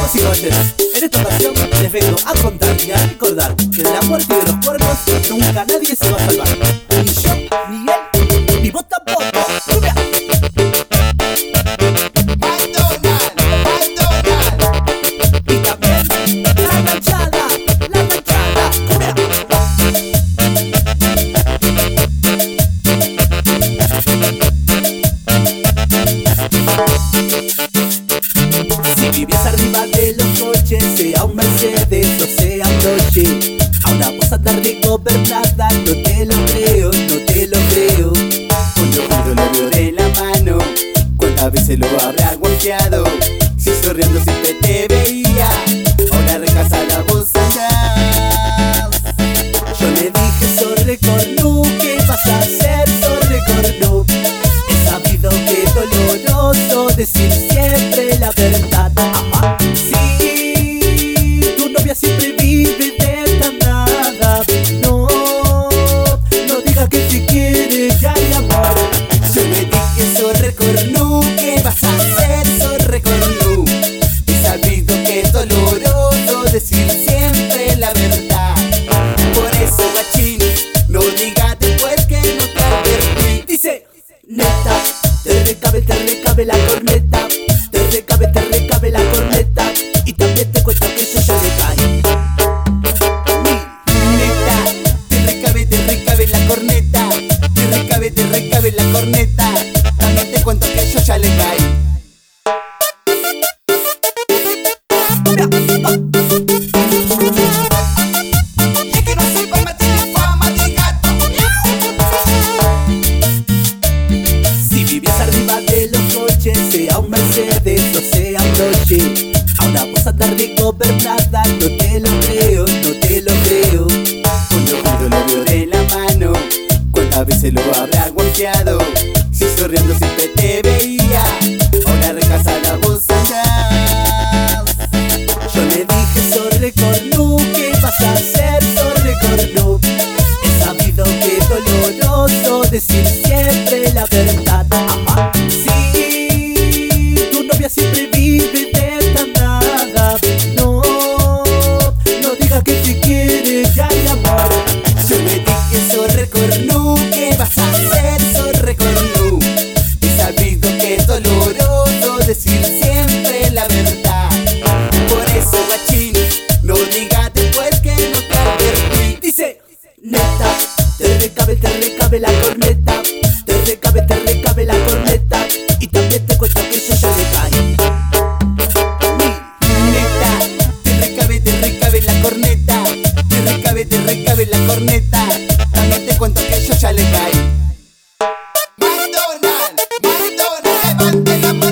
Damas y caballeros, en esta ocasión les vengo a contar y a recordar que de la muerte y de los cuernos nunca nadie se va a salvar. Ni yo, ni él, ni vos tampoco. ¡Cumbia! Y también la ranchada, ¡cumbia! Si vivías arriba de los coches, sea un Mercedes o sea un Dodge, ahora vos andar de gobernada, no te lo creo, no te lo creo. Cuando lo veo de la mano, cuántas veces lo habrá golpeado. Si sonriendo siempre te veía, ahora recasa la voz atrás. Yo le dije, sorry cornu, ¿qué vas a hacer, sorry cornu? He sabido que es doloroso decir siempre la verdad. Ajá. Sí, tu novia siempre vive de nada. No, no digas que te quiere ya hay amor. Yo le dije, sorry cornu, ¿qué vas a hacer, sorry cornu? He sabido que es doloroso decir siempre la verdad. Por eso, guachín, no digas después que no te advertí. Dice, neta, te recabe la corneta. Te recabe la corneta. Y también te cuento que yo ya le caí. Neta, te recabe la corneta. Te recabe la corneta. También te cuento que yo ya le caí. Si vivías arriba de los coches, sea un Mercedes o sea un Dodge, ahora vos andar de gobernada, no te lo creo, no te lo creo. Cuando lo veo de la mano, cuántas veces lo habrá golpeado. Si sonriendo siempre te veía, ahora recasa la voz atrás. Yo le dije, sorry cornu, ¿qué vas a hacer, sorry cornu? He sabido que es doloroso decir siempre la verdad. Ajá. Sí, tu novia siempre vive de nada. No, no digas que te quiere ya hay amor. Yo le dije, sorry cornu, ¿qué vas a hacer, sorry cornu? He sabido que es doloroso decir siempre la verdad. Por eso, guachín, no digas después que no te advertí. Dice, neta, te recabe la corneta. Te recabe la corneta. Y también te cuento que yo ya le caí. Neta, te recabe la corneta. Te recabe la corneta. También te cuento que yo ya le caí. McDonald's, levante la mano.